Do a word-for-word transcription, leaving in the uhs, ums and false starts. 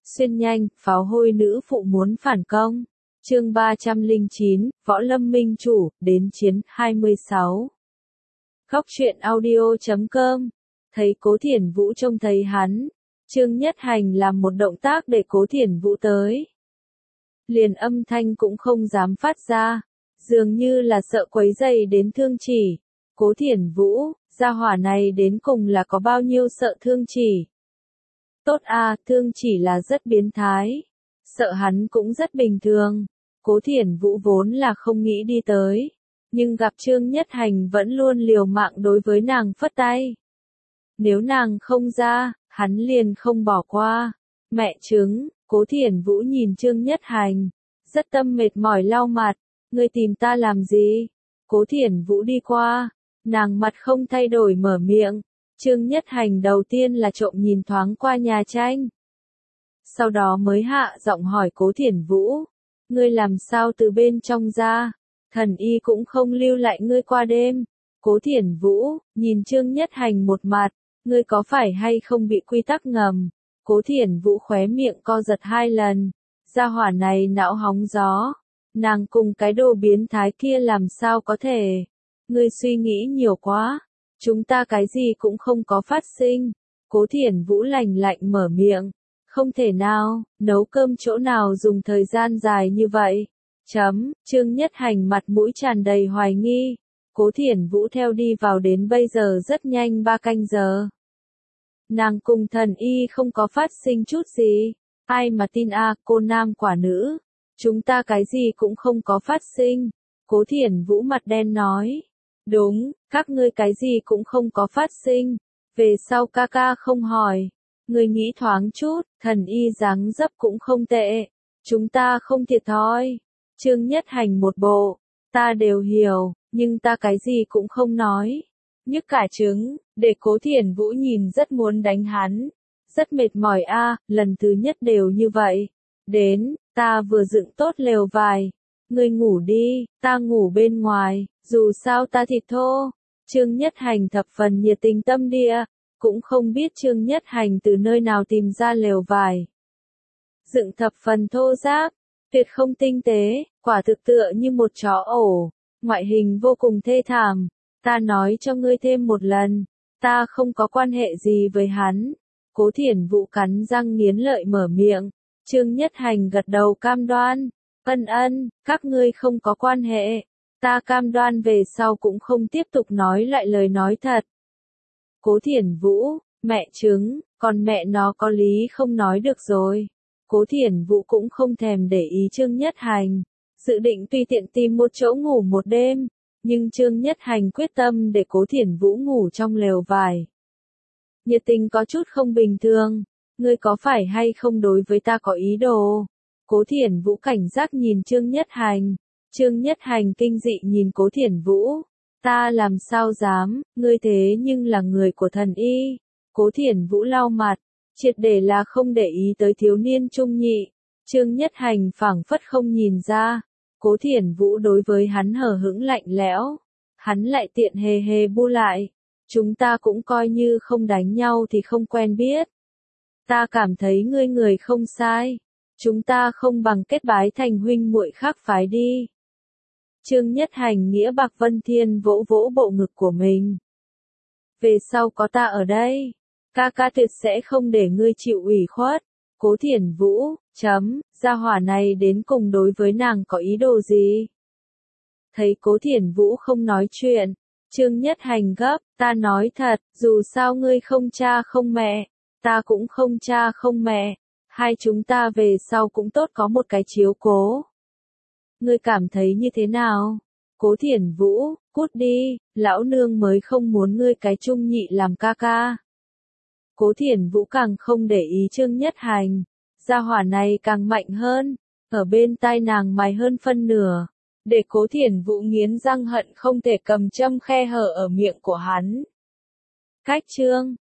Xuyên nhanh, pháo hôi nữ phụ muốn phản công. Chương ba trăm lẻ chín, Võ Lâm Minh Chủ, đến chiến, hai mươi sáu. Góc truyện audio chấm com. Thấy Cố Thiển Vũ trông thấy hắn, Trương Nhất Hành làm một động tác để Cố Thiển Vũ tới. Liền âm thanh cũng không dám phát ra, dường như là sợ quấy rầy đến Thương Chỉ. Cố Thiển Vũ, gia hỏa này đến cùng là có bao nhiêu sợ Thương Chỉ. Tốt a, Thương Chỉ là rất biến thái. Sợ hắn cũng rất bình thường. Cố Thiển Vũ vốn là không nghĩ đi tới. Nhưng gặp Trương Nhất Hành vẫn luôn liều mạng đối với nàng phất tay. Nếu nàng không ra, hắn liền không bỏ qua. Mẹ chứng, Cố Thiển Vũ nhìn Trương Nhất Hành. Rất tâm mệt mỏi lau mặt. Ngươi tìm ta làm gì? Cố Thiển Vũ đi qua. Nàng mặt không thay đổi mở miệng. Trương Nhất Hành đầu tiên là trộm nhìn thoáng qua nhà tranh. Sau đó mới hạ giọng hỏi Cố Thiển Vũ. Ngươi làm sao từ bên trong ra? Thần y cũng không lưu lại ngươi qua đêm. Cố Thiển Vũ, nhìn Trương Nhất Hành một mặt. Ngươi có phải hay không bị quy tắc ngầm? Cố Thiển Vũ khóe miệng co giật hai lần. Gia hỏa này não hóng gió. Nàng cùng cái đồ biến thái kia làm sao có thể? Ngươi suy nghĩ nhiều quá. Chúng ta cái gì cũng không có phát sinh. Cố Thiển Vũ lạnh lạnh mở miệng. Không thể nào, nấu cơm chỗ nào dùng thời gian dài như vậy. Chấm, Trương Nhất Hành mặt mũi tràn đầy hoài nghi. Cố Thiển Vũ theo đi vào đến bây giờ rất nhanh ba canh giờ. Nàng cùng thần y không có phát sinh chút gì. Ai mà tin a, cô nam quả nữ. Chúng ta cái gì cũng không có phát sinh. Cố Thiển Vũ mặt đen nói. Đúng, các ngươi cái gì cũng không có phát sinh. Về sau ca ca không hỏi. Ngươi nghĩ thoáng chút, thần y dáng dấp cũng không tệ. Chúng ta không thiệt thòi. Trương Nhất Hành một bộ. Ta đều hiểu, nhưng ta cái gì cũng không nói. Nhức cả trứng, để Cố Thiển Vũ nhìn rất muốn đánh hắn. Rất mệt mỏi a, lần thứ nhất đều như vậy. Đến, ta vừa dựng tốt lều vải. Ngươi ngủ đi, ta ngủ bên ngoài, dù sao ta thịt thô. Trương Nhất Hành thập phần nhiệt tình tâm địa, cũng không biết Trương Nhất Hành từ nơi nào tìm ra lều vải. Dựng thập phần thô ráp, tuyệt không tinh tế, quả thực tựa như một chó ổ, ngoại hình vô cùng thê thảm. Ta nói cho ngươi thêm một lần, ta không có quan hệ gì với hắn. Cố Thiển Vũ cắn răng nghiến lợi mở miệng, Trương Nhất Hành gật đầu cam đoan. Ân ân, các ngươi không có quan hệ. Ta cam đoan về sau cũng không tiếp tục nói lại lời nói thật. Cố Thiển Vũ, mẹ chứng, còn mẹ nó có lý không nói được rồi. Cố Thiển Vũ cũng không thèm để ý Trương Nhất Hành. Dự định tùy tiện tìm một chỗ ngủ một đêm. Nhưng Trương Nhất Hành quyết tâm để Cố Thiển Vũ ngủ trong lều vải. Nhiệt tình có chút không bình thường. Ngươi có phải hay không đối với ta có ý đồ? Cố Thiển Vũ cảnh giác nhìn Trương Nhất Hành. Trương Nhất Hành kinh dị nhìn Cố Thiển Vũ. Ta làm sao dám, ngươi thế nhưng là người của thần y. Cố Thiển Vũ lau mặt, triệt để là không để ý tới thiếu niên trung nhị. Trương Nhất Hành phảng phất không nhìn ra. Cố Thiển Vũ đối với hắn hờ hững lạnh lẽo. Hắn lại tiện hề hề bu lại. Chúng ta cũng coi như không đánh nhau thì không quen biết. Ta cảm thấy ngươi người không sai. Chúng ta không bằng kết bái thành huynh muội khác phái đi. Trương Nhất Hành nghĩa bạc vân thiên vỗ vỗ bộ ngực của mình. Về sau có ta ở đây, ca ca tuyệt sẽ không để ngươi chịu ủy khuất. Cố Thiển Vũ, chấm, gia hỏa này đến cùng đối với nàng có ý đồ gì? Thấy Cố Thiển Vũ không nói chuyện, Trương Nhất Hành gấp, ta nói thật, dù sao ngươi không cha không mẹ, ta cũng không cha không mẹ. Hai chúng ta về sau cũng tốt có một cái chiếu cố. Ngươi cảm thấy như thế nào? Cố Thiển Vũ, cút đi, lão nương mới không muốn ngươi cái trung nhị làm ca ca. Cố Thiển Vũ càng không để ý Trương Nhất Hành. Gia hỏa này càng mạnh hơn. Ở bên tai nàng mài hơn phân nửa. Để Cố Thiển Vũ nghiến răng hận không thể cầm châm khe hở ở miệng của hắn. Cách chương